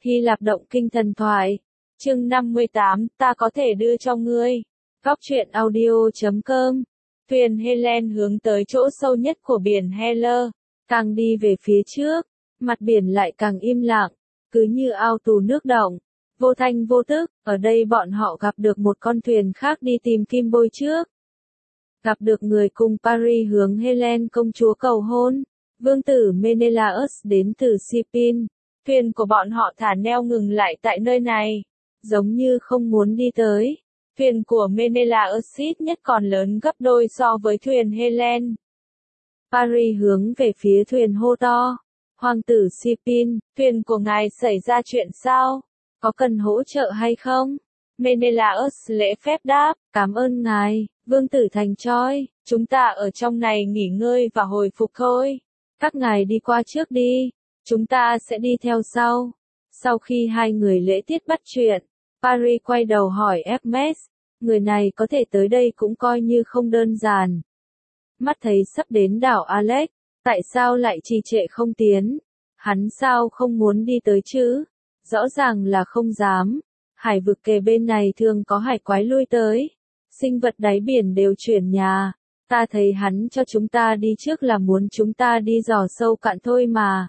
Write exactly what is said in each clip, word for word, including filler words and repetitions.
Hy Lạp động kinh thần thoại. Chương năm mươi tám, ta có thể đưa cho ngươi. Góc truyện audio chấm com. Thuyền Helen hướng tới chỗ sâu nhất của biển Heller. Càng đi về phía trước, mặt biển lại càng im lặng, cứ như ao tù nước động. Vô thanh vô tức, ở đây bọn họ gặp được một con thuyền khác đi tìm kim bôi trước. Gặp được người cùng Paris hướng Helen công chúa cầu hôn. Vương tử Menelaus đến từ Sipin. Thuyền của bọn họ thả neo ngừng lại tại nơi này, giống như không muốn đi tới. Thuyền của Menelaus ít nhất còn lớn gấp đôi so với thuyền Helen. Paris hướng về phía thuyền hô to. Hoàng tử Sipin, thuyền của ngài xảy ra chuyện sao? Có cần hỗ trợ hay không? Menelaus lễ phép đáp, cảm ơn ngài, vương tử thành Troy, chúng ta ở trong này nghỉ ngơi và hồi phục thôi. Các ngài đi qua trước đi, chúng ta sẽ đi theo sau. Sau khi hai người lễ tiết bắt chuyện, Paris quay đầu hỏi Hermes, người này có thể tới đây cũng coi như không đơn giản. Mắt thấy sắp đến đảo Alex, tại sao lại trì trệ không tiến? Hắn sao không muốn đi tới chứ? Rõ ràng là không dám. Hải vực kề bên này thường có hải quái lui tới. Sinh vật đáy biển đều chuyển nhà. Ta thấy hắn cho chúng ta đi trước là muốn chúng ta đi dò sâu cạn thôi mà.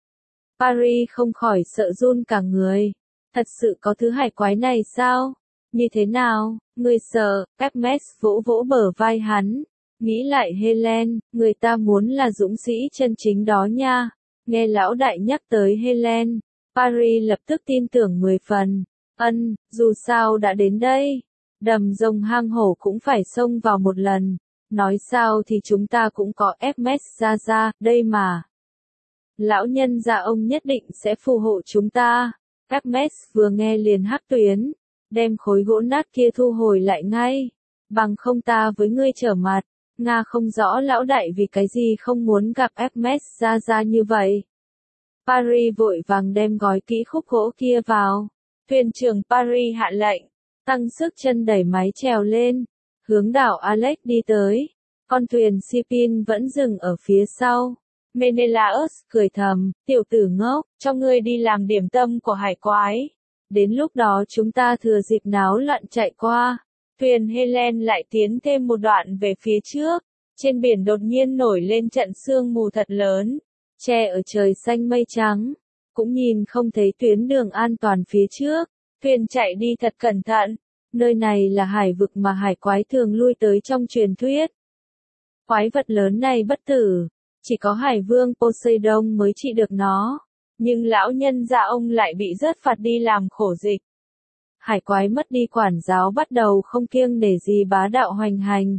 Paris không khỏi sợ run cả người. Thật sự có thứ hải quái này sao? Như thế nào? Người sợ? Hermes vỗ vỗ bờ vai hắn. Nghĩ lại Helen, người ta muốn là dũng sĩ chân chính đó nha. Nghe lão đại nhắc tới Helen, Paris lập tức tin tưởng mười phần. Ân, dù sao đã đến đây, đầm rồng hang hổ cũng phải xông vào một lần. Nói sao thì chúng ta cũng có Hermes ra ra, đây mà. Lão nhân gia ông nhất định sẽ phù hộ chúng ta. Hermes vừa nghe liền hắc tuyến, đem khối gỗ nát kia thu hồi lại ngay. Bằng không ta với ngươi trở mặt. Nga không rõ lão đại vì cái gì không muốn gặp Hermes ra ra như vậy. Paris vội vàng đem gói kỹ khúc gỗ kia vào. Thuyền trưởng Paris hạ lệnh, tăng sức chân đẩy máy chèo lên, hướng đảo Alex đi tới. Con thuyền Sipin vẫn dừng ở phía sau. Menelaus cười thầm, tiểu tử ngốc, cho ngươi đi làm điểm tâm của hải quái. Đến lúc đó chúng ta thừa dịp náo loạn chạy qua. Thuyền Helen lại tiến thêm một đoạn về phía trước. Trên biển đột nhiên nổi lên trận sương mù thật lớn, che ở trời xanh mây trắng. Cũng nhìn không thấy tuyến đường an toàn phía trước. Thuyền chạy đi thật cẩn thận. Nơi này là hải vực mà hải quái thường lui tới trong truyền thuyết. Quái vật lớn này bất tử, chỉ có hải vương Poseidon mới trị được nó. Nhưng lão nhân gia ông lại bị rớt phạt đi làm khổ dịch. Hải quái mất đi quản giáo bắt đầu không kiêng nể gì bá đạo hoành hành.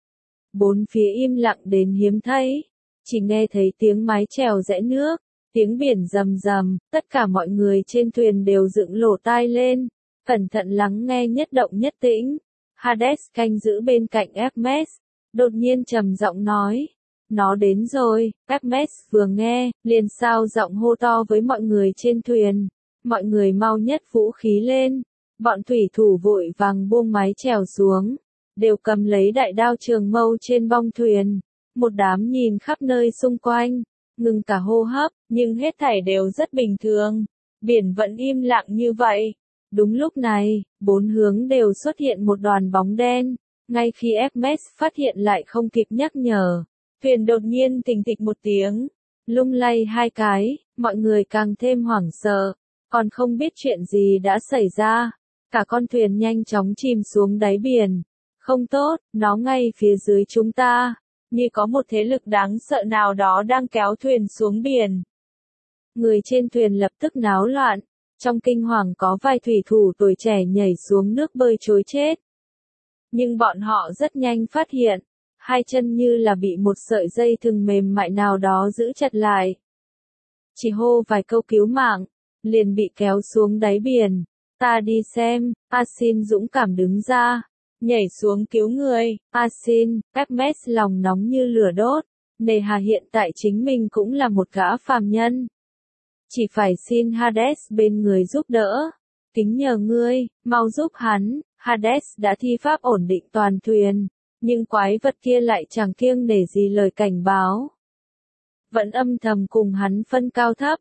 Bốn phía im lặng đến hiếm thấy. Chỉ nghe thấy tiếng mái chèo rẽ nước, tiếng biển rầm rầm, tất cả mọi người trên thuyền đều dựng lỗ tai lên, cẩn thận lắng nghe nhất động nhất tĩnh. Hades canh giữ bên cạnh Hermes, đột nhiên trầm giọng nói, nó đến rồi. Hermes vừa nghe, liền sao giọng hô to với mọi người trên thuyền, mọi người mau nhất vũ khí lên. Bọn thủy thủ vội vàng buông mái chèo xuống, đều cầm lấy đại đao trường mâu trên bong thuyền. Một đám nhìn khắp nơi xung quanh, ngừng cả hô hấp, nhưng hết thảy đều rất bình thường. Biển vẫn im lặng như vậy. Đúng lúc này, bốn hướng đều xuất hiện một đoàn bóng đen. Ngay khi Hermes phát hiện lại không kịp nhắc nhở, thuyền đột nhiên thình thịch một tiếng, lung lay hai cái, mọi người càng thêm hoảng sợ, còn không biết chuyện gì đã xảy ra. Cả con thuyền nhanh chóng chìm xuống đáy biển. Không tốt, nó ngay phía dưới chúng ta. Như có một thế lực đáng sợ nào đó đang kéo thuyền xuống biển. Người trên thuyền lập tức náo loạn. Trong kinh hoàng có vài thủy thủ tuổi trẻ nhảy xuống nước bơi trối chết. Nhưng bọn họ rất nhanh phát hiện, hai chân như là bị một sợi dây thừng mềm mại nào đó giữ chặt lại. Chỉ hô vài câu cứu mạng, liền bị kéo xuống đáy biển. Ta đi xem. Asin dũng cảm đứng ra, nhảy xuống cứu người. Asin, Hermes lòng nóng như lửa đốt, nề hà hiện tại chính mình cũng là một gã phàm nhân. Chỉ phải xin Hades bên người giúp đỡ. Kính nhờ ngươi, mau giúp hắn. Hades đã thi pháp ổn định toàn thuyền, nhưng quái vật kia lại chẳng kiêng nể gì lời cảnh báo. Vẫn âm thầm cùng hắn phân cao thấp,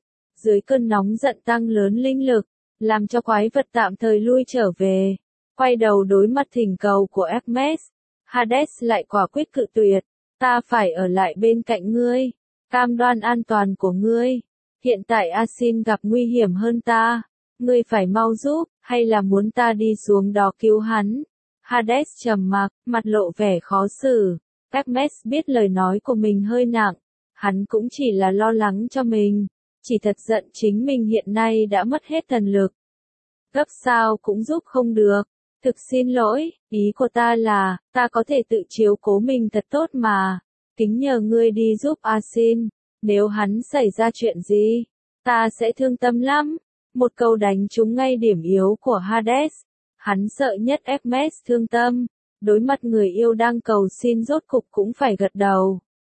dưới cơn nóng giận tăng lớn linh lực, làm cho quái vật tạm thời lui trở về. Quay đầu đối mặt thỉnh cầu của Hermes, Hades lại quả quyết cự tuyệt, ta phải ở lại bên cạnh ngươi, cam đoan an toàn của ngươi. Hiện tại Asin gặp nguy hiểm hơn ta, ngươi phải mau giúp, hay là muốn ta đi xuống đó cứu hắn? Hades trầm mặc, mặt lộ vẻ khó xử. Hermes biết lời nói của mình hơi nặng, hắn cũng chỉ là lo lắng cho mình, chỉ thật giận chính mình hiện nay đã mất hết thần lực. Gấp sao cũng giúp không được. Thực xin lỗi, ý của ta là, ta có thể tự chiếu cố mình thật tốt mà. Kính nhờ ngươi đi giúp Asin, nếu hắn xảy ra chuyện gì, ta sẽ thương tâm lắm. Một câu đánh trúng ngay điểm yếu của Hades. Hắn sợ nhất Hermes thương tâm, đối mặt người yêu đang cầu xin rốt cục cũng phải gật đầu.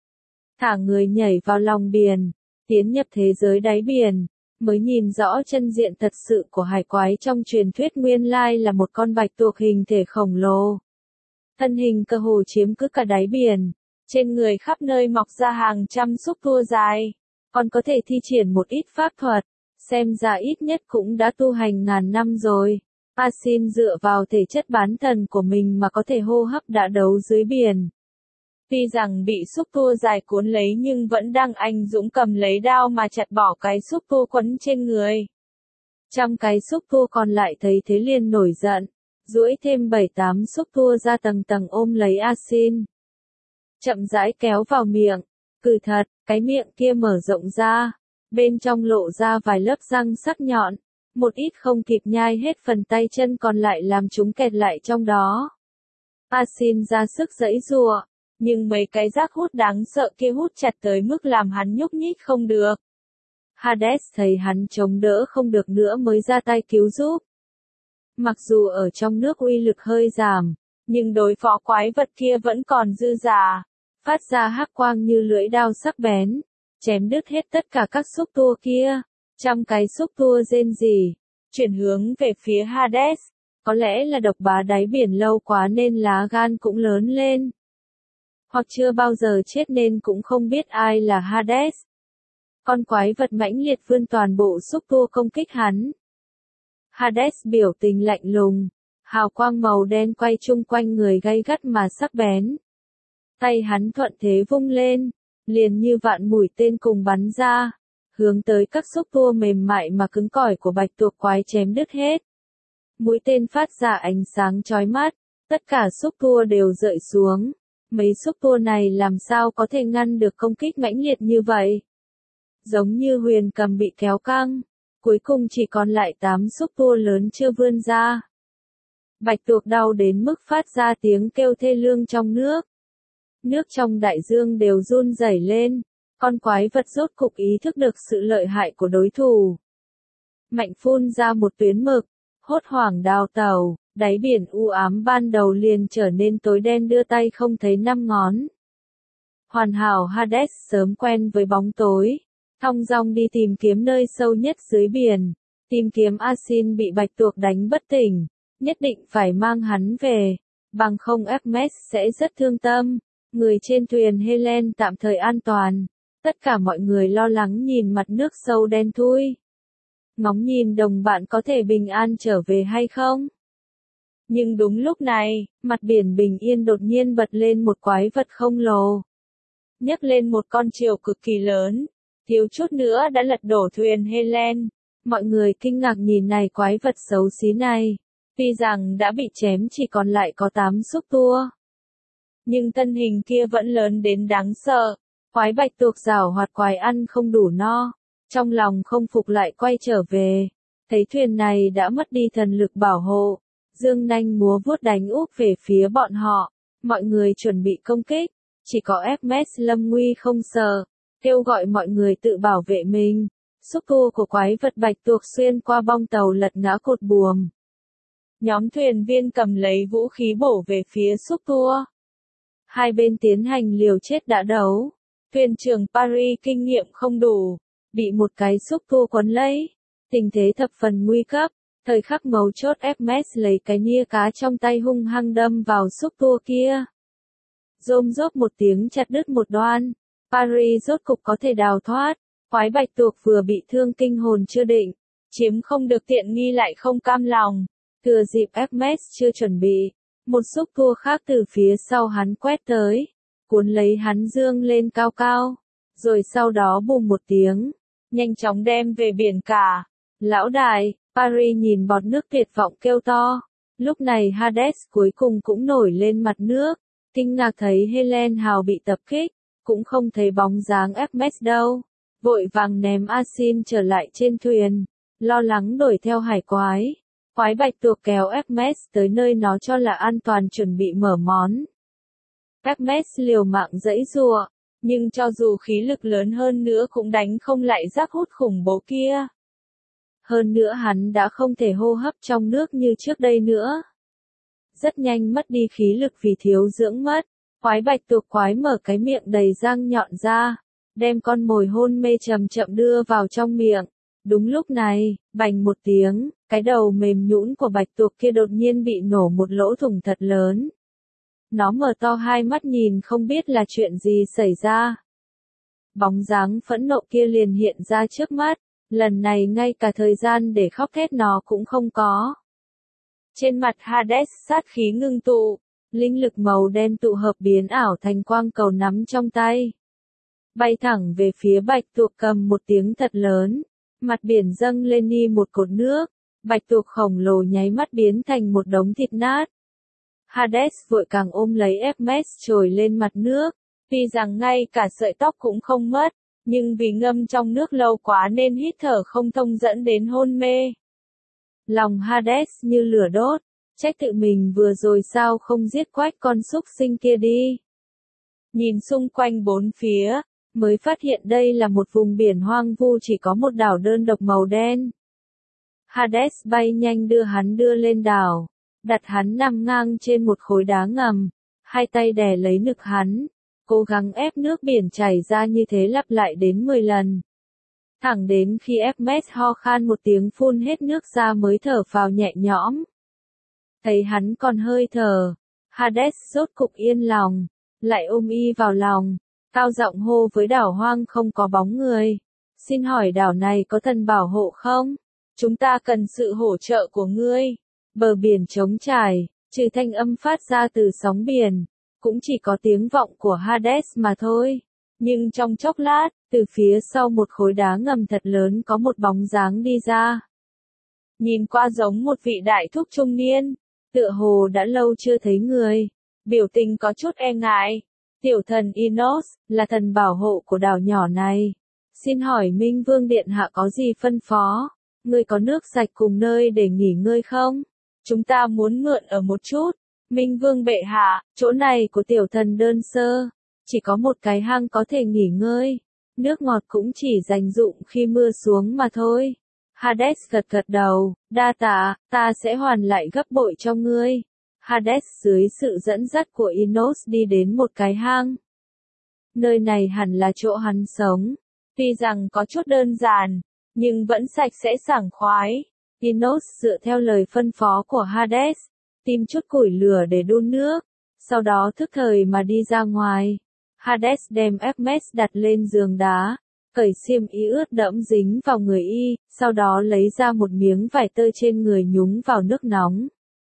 Thả người nhảy vào lòng biển, tiến nhập thế giới đáy biển, mới nhìn rõ chân diện thật sự của hải quái trong truyền thuyết nguyên lai là một con bạch tuộc hình thể khổng lồ. Thân hình cơ hồ chiếm cứ cả đáy biển, trên người khắp nơi mọc ra hàng trăm xúc tua dài, còn có thể thi triển một ít pháp thuật, xem ra ít nhất cũng đã tu hành ngàn năm rồi. Asin dựa vào thể chất bán thần của mình mà có thể hô hấp đã đấu dưới biển. Tuy rằng bị xúc tua dài cuốn lấy nhưng vẫn đang anh dũng cầm lấy đao mà chặt bỏ cái xúc tua quấn trên người. Trăm cái xúc tua còn lại thấy thế liền nổi giận, duỗi thêm bảy tám xúc tua ra tầng tầng ôm lấy Asin. Chậm rãi kéo vào miệng, cừ thật, cái miệng kia mở rộng ra, bên trong lộ ra vài lớp răng sắc nhọn, một ít không kịp nhai hết phần tay chân còn lại làm chúng kẹt lại trong đó. Asin ra sức giãy giụa, nhưng mấy cái rác hút đáng sợ kia hút chặt tới mức làm hắn nhúc nhích không được. Hades thấy hắn chống đỡ không được nữa mới ra tay cứu giúp. Mặc dù ở trong nước uy lực hơi giảm, nhưng đối phó quái vật kia vẫn còn dư giả, phát ra hắc quang như lưỡi đao sắc bén, chém đứt hết tất cả các xúc tua kia. Trăm cái xúc tua rên rỉ, chuyển hướng về phía Hades, có lẽ là độc bá đáy biển lâu quá nên lá gan cũng lớn lên. Hoặc chưa bao giờ chết nên cũng không biết ai là Hades. Con quái vật mãnh liệt vươn toàn bộ xúc tua công kích hắn. Hades biểu tình lạnh lùng, hào quang màu đen quay chung quanh người gay gắt mà sắc bén. Tay hắn thuận thế vung lên, liền như vạn mũi tên cùng bắn ra, hướng tới các xúc tua mềm mại mà cứng cỏi của bạch tuộc quái chém đứt hết. Mũi tên phát ra ánh sáng chói mắt, tất cả xúc tua đều rơi xuống. Mấy xúc tua này làm sao có thể ngăn được công kích mãnh liệt như vậy? Giống như huyền cầm bị kéo căng, cuối cùng chỉ còn lại tám xúc tua lớn chưa vươn ra. Bạch tuộc đau đến mức phát ra tiếng kêu thê lương trong nước. Nước trong đại dương đều run rẩy lên, con quái vật rốt cục ý thức được sự lợi hại của đối thủ. Mạnh phun ra một tuyến mực, hốt hoảng đào tàu, đáy biển u ám ban đầu liền trở nên tối đen đưa tay không thấy năm ngón. Hoàn hảo Hades sớm quen với bóng tối, thong dong đi tìm kiếm nơi sâu nhất dưới biển, tìm kiếm Asin bị bạch tuộc đánh bất tỉnh, nhất định phải mang hắn về, bằng không Hermes sẽ rất thương tâm. Người trên thuyền Helen tạm thời an toàn, tất cả mọi người lo lắng nhìn mặt nước sâu đen thui. Ngóng nhìn đồng bạn có thể bình an trở về hay không? Nhưng đúng lúc này, mặt biển bình yên đột nhiên bật lên một quái vật khổng lồ. Nhấc lên một con triều cực kỳ lớn, thiếu chút nữa đã lật đổ thuyền Helen. Mọi người kinh ngạc nhìn này quái vật xấu xí này, tuy rằng đã bị chém chỉ còn lại có tám xúc tua. Nhưng thân hình kia vẫn lớn đến đáng sợ, quái bạch tuộc giảo hoạt quái ăn không đủ no, trong lòng không phục lại quay trở về, thấy thuyền này đã mất đi thần lực bảo hộ, dương nanh múa vuốt đánh úp về phía bọn họ, mọi người chuẩn bị công kích, chỉ có Hermes lâm nguy không sợ, kêu gọi mọi người tự bảo vệ mình, xúc tua của quái vật bạch tuộc xuyên qua bong tàu lật ngã cột buồm. Nhóm thuyền viên cầm lấy vũ khí bổ về phía xúc tua. Hai bên tiến hành liều chết đã đấu. Thuyền trưởng Paris kinh nghiệm không đủ, bị một cái xúc tua quấn lấy. Tình thế thập phần nguy cấp, thời khắc mấu chốt Hermes lấy cái nia cá trong tay hung hăng đâm vào xúc tua kia. Rôm rốp một tiếng chặt đứt một đoan, Paris rốt cục có thể đào thoát. Quái bạch tuộc vừa bị thương kinh hồn chưa định, chiếm không được tiện nghi lại không cam lòng, thừa dịp Hermes chưa chuẩn bị, một xúc tua khác từ phía sau hắn quét tới, cuốn lấy hắn dương lên cao cao, rồi sau đó bùm một tiếng, nhanh chóng đem về biển cả. Lão đại, Paris nhìn bọt nước tuyệt vọng kêu to. Lúc này Hades cuối cùng cũng nổi lên mặt nước, kinh ngạc thấy Helen Hào bị tập kích, cũng không thấy bóng dáng Hermes đâu, vội vàng ném Asin trở lại trên thuyền, lo lắng đuổi theo hải quái. Quái bạch tuộc kéo Hermes tới nơi nó cho là an toàn chuẩn bị mở món. Hermes liều mạng giãy giụa, nhưng cho dù khí lực lớn hơn nữa cũng đánh không lại rác hút khủng bố kia. Hơn nữa hắn đã không thể hô hấp trong nước như trước đây nữa. Rất nhanh mất đi khí lực vì thiếu dưỡng mất. Quái bạch tuộc quái mở cái miệng đầy răng nhọn ra, đem con mồi hôn mê chậm chậm đưa vào trong miệng. Đúng lúc này, bành một tiếng, cái đầu mềm nhũn của bạch tuộc kia đột nhiên bị nổ một lỗ thủng thật lớn. Nó mở to hai mắt nhìn không biết là chuyện gì xảy ra. Bóng dáng phẫn nộ kia liền hiện ra trước mắt, lần này ngay cả thời gian để khóc thét nó cũng không có. Trên mặt Hades sát khí ngưng tụ, linh lực màu đen tụ hợp biến ảo thành quang cầu nắm trong tay. Bay thẳng về phía bạch tuộc cầm một tiếng thật lớn, mặt biển dâng lên đi một cột nước, bạch tuộc khổng lồ nháy mắt biến thành một đống thịt nát. Hades vội càng ôm lấy Hermes trồi lên mặt nước, tuy rằng ngay cả sợi tóc cũng không mất, nhưng vì ngâm trong nước lâu quá nên hít thở không thông dẫn đến hôn mê. Lòng Hades như lửa đốt, trách tự mình vừa rồi sao không giết quách con súc sinh kia đi. Nhìn xung quanh bốn phía, mới phát hiện đây là một vùng biển hoang vu chỉ có một đảo đơn độc màu đen. Hades bay nhanh đưa hắn đưa lên đảo, đặt hắn nằm ngang trên một khối đá ngầm, hai tay đè lấy ngực hắn, cố gắng ép nước biển chảy ra như thế lặp lại đến mười lần. Thẳng đến khi Hermes ho khan một tiếng phun hết nước ra mới thở phào nhẹ nhõm. Thấy hắn còn hơi thở, Hades rốt cục yên lòng, lại ôm y vào lòng, cao giọng hô với đảo hoang không có bóng người. Xin hỏi đảo này có thần bảo hộ không? Chúng ta cần sự hỗ trợ của ngươi. Bờ biển trống trải, trừ thanh âm phát ra từ sóng biển, cũng chỉ có tiếng vọng của Hades mà thôi. Nhưng trong chốc lát, từ phía sau một khối đá ngầm thật lớn có một bóng dáng đi ra. Nhìn qua giống một vị đại thúc trung niên, tựa hồ đã lâu chưa thấy người, biểu tình có chút e ngại. Tiểu thần Inos, là thần bảo hộ của đảo nhỏ này. Xin hỏi Minh Vương Điện Hạ có gì phân phó? Ngươi có nước sạch cùng nơi để nghỉ ngơi không? Chúng ta muốn mượn ở một chút. Minh Vương bệ hạ, chỗ này của tiểu thần đơn sơ, chỉ có một cái hang có thể nghỉ ngơi. Nước ngọt cũng chỉ dành dụng khi mưa xuống mà thôi. Hades gật gật đầu, đa tạ, ta sẽ hoàn lại gấp bội cho ngươi. Hades dưới sự dẫn dắt của Inos đi đến một cái hang. Nơi này hẳn là chỗ hắn sống. Tuy rằng có chút đơn giản, nhưng vẫn sạch sẽ sảng khoái. Inos dựa theo lời phân phó của Hades, tìm chút củi lửa để đun nước, sau đó thức thời mà đi ra ngoài. Hades đem Hermes đặt lên giường đá, cởi xiêm y ướt đẫm dính vào người y, sau đó lấy ra một miếng vải tơ trên người nhúng vào nước nóng.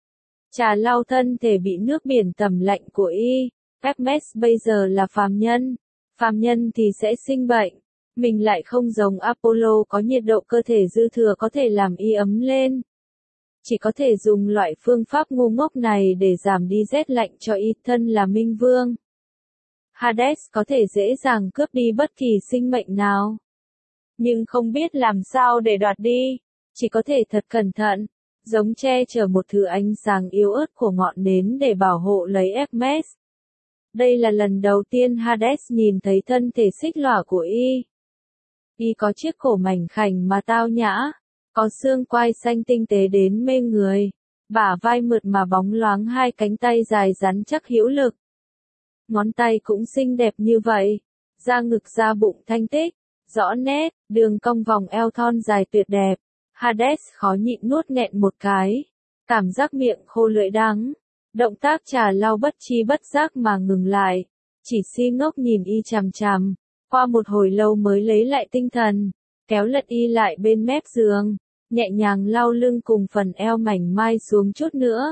Trà lau thân thể bị nước biển tẩm lạnh của y. Hermes bây giờ là phàm nhân, phàm nhân thì sẽ sinh bệnh. Mình lại không giống Apollo có nhiệt độ cơ thể dư thừa có thể làm y ấm lên. Chỉ có thể dùng loại phương pháp ngu ngốc này để giảm đi rét lạnh cho y, thân là Minh Vương. Hades có thể dễ dàng cướp đi bất kỳ sinh mệnh nào. Nhưng không biết làm sao để đoạt đi, chỉ có thể thật cẩn thận, giống che chở một thứ ánh sáng yếu ớt của ngọn nến để bảo hộ lấy Hermes. Đây là lần đầu tiên Hades nhìn thấy thân thể xích lỏa của y. Y có chiếc cổ mảnh khảnh mà tao nhã, có xương quai xanh tinh tế đến mê người, bả vai mượt mà bóng loáng, hai cánh tay dài rắn chắc hữu lực. Ngón tay cũng xinh đẹp như vậy, da ngực da bụng thanh tích, rõ nét, đường cong vòng eo thon dài tuyệt đẹp. Hades khó nhịn nuốt nghẹn một cái, cảm giác miệng khô lưỡi đắng, động tác trà lau bất chi bất giác mà ngừng lại, chỉ si ngốc nhìn y chằm chằm, Qua một hồi lâu mới lấy lại tinh thần, kéo lật y lại bên mép giường, nhẹ nhàng lau lưng cùng phần eo mảnh mai xuống chút nữa.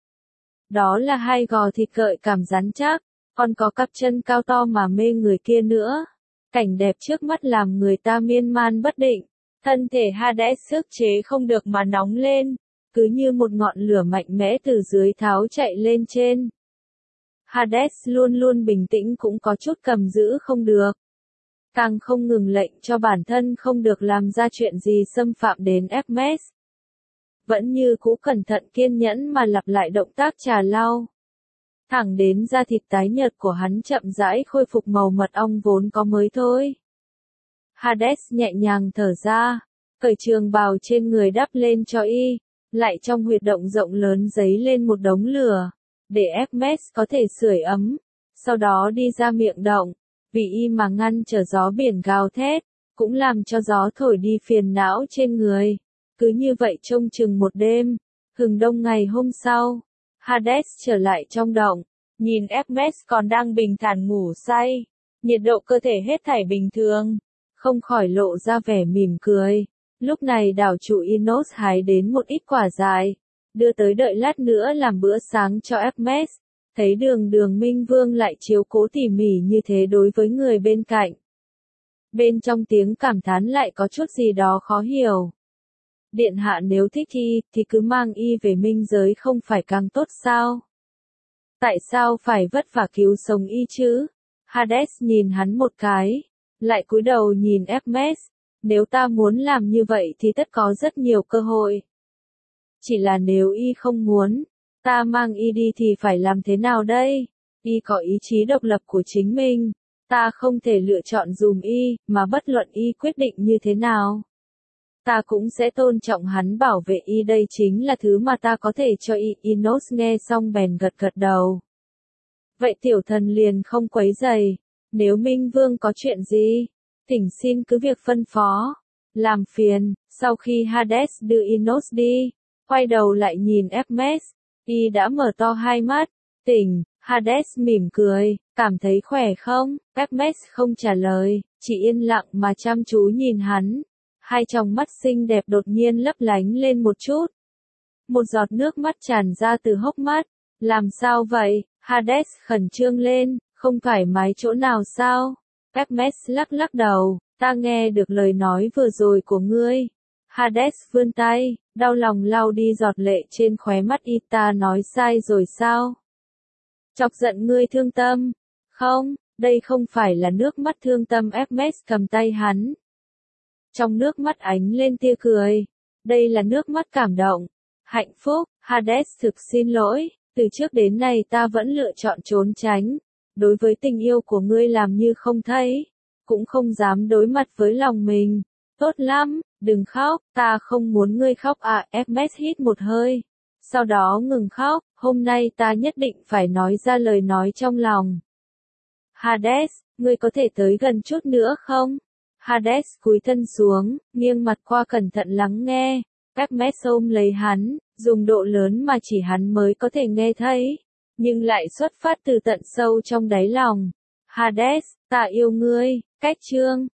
Đó là hai gò thịt gợi cảm rắn chắc, còn có cặp chân cao to mà mê người kia nữa. Cảnh đẹp trước mắt làm người ta miên man bất định, thân thể Hades sức chế không được mà nóng lên, cứ như một ngọn lửa mạnh mẽ từ dưới tháo chạy lên trên. Hades luôn luôn bình tĩnh cũng có chút cầm giữ không được. Càng không ngừng lệnh cho bản thân không được làm ra chuyện gì xâm phạm đến Hermes. Vẫn như cũ cẩn thận kiên nhẫn mà lặp lại động tác trà lau. Thẳng đến da thịt tái nhợt của hắn chậm rãi khôi phục màu mật ong vốn có mới thôi. Hades nhẹ nhàng thở ra, cởi trường bào trên người đắp lên cho y, lại trong huyệt động rộng lớn giấy lên một đống lửa, để Hermes có thể sưởi ấm, sau đó đi ra miệng động, vì y mà ngăn trở gió biển gào thét, cũng làm cho gió thổi đi phiền não trên người. Cứ như vậy trông chừng một đêm, hừng đông ngày hôm sau, Hades trở lại trong động, nhìn Hermes còn đang bình thản ngủ say, nhiệt độ cơ thể hết thảy bình thường, không khỏi lộ ra vẻ mỉm cười. Lúc này đảo chủ Inos hái đến một ít quả dại, đưa tới đợi lát nữa làm bữa sáng cho Hermes, thấy đường đường Minh Vương lại chiếu cố tỉ mỉ như thế đối với người bên cạnh. Bên trong tiếng cảm thán lại có chút gì đó khó hiểu. Điện hạ nếu thích y, thì cứ mang y về minh giới không phải càng tốt sao? Tại sao phải vất vả cứu sống y chứ? Hades nhìn hắn một cái, lại cúi đầu nhìn Hermes, nếu ta muốn làm như vậy thì tất có rất nhiều cơ hội. Chỉ là nếu y không muốn, ta mang y đi thì phải làm thế nào đây? Y có ý chí độc lập của chính mình, ta không thể lựa chọn dùm y, mà bất luận y quyết định như thế nào. Ta cũng sẽ tôn trọng hắn bảo vệ y, đây chính là thứ mà ta có thể cho y. Inos nghe xong bèn gật gật đầu. Vậy tiểu thần liền không quấy rầy, nếu Minh Vương có chuyện gì, thỉnh xin cứ việc phân phó, làm phiền. Sau khi Hades đưa Inos đi, quay đầu lại nhìn Hermes, y đã mở to hai mắt, tỉnh. Hades mỉm cười, cảm thấy khỏe không? Hermes không trả lời, chỉ yên lặng mà chăm chú nhìn hắn. Hai tròng mắt xinh đẹp đột nhiên lấp lánh lên một chút. Một giọt nước mắt tràn ra từ hốc mắt. Làm sao vậy? Hades khẩn trương lên, không thoải mái chỗ nào sao? Hermes lắc lắc đầu, ta nghe được lời nói vừa rồi của ngươi. Hades vươn tay, đau lòng lau đi giọt lệ trên khóe mắt y, ta nói sai rồi sao? Chọc giận ngươi thương tâm? Không, đây không phải là nước mắt thương tâm. Hermes cầm tay hắn. Trong nước mắt ánh lên tia cười. Đây là nước mắt cảm động, hạnh phúc. Hades thực xin lỗi, từ trước đến nay ta vẫn lựa chọn trốn tránh. Đối với tình yêu của ngươi làm như không thấy, cũng không dám đối mặt với lòng mình. Tốt lắm, đừng khóc, ta không muốn ngươi khóc à. Hermes hít một hơi, sau đó ngừng khóc. Hôm nay ta nhất định phải nói ra lời nói trong lòng. Hades, ngươi có thể tới gần chút nữa không? Hades cúi thân xuống, nghiêng mặt qua cẩn thận lắng nghe. Hermes ôm lấy hắn, dùng độ lớn mà chỉ hắn mới có thể nghe thấy, nhưng lại xuất phát từ tận sâu trong đáy lòng. Hades, ta yêu ngươi. Cách chương